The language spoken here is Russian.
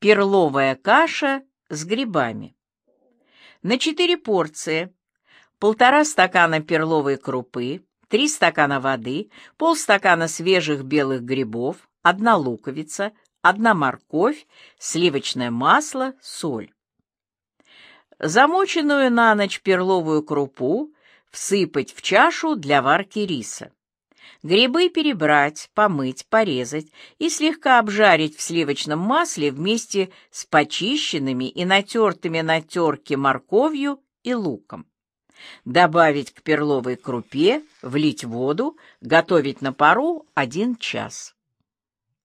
Перловая каша с грибами. На 4 порции: 1,5 стакана перловой крупы, 3 стакана воды, полстакана свежих белых грибов, 1 луковица, 1 морковь, сливочное масло, соль. Замоченную на ночь перловую крупу всыпать в чашу для варки риса. Грибы перебрать, помыть, порезать и слегка обжарить в сливочном масле вместе с почищенными и натертыми на терке морковью и луком. Добавить к перловой крупе, влить воду, готовить на пару 1 час.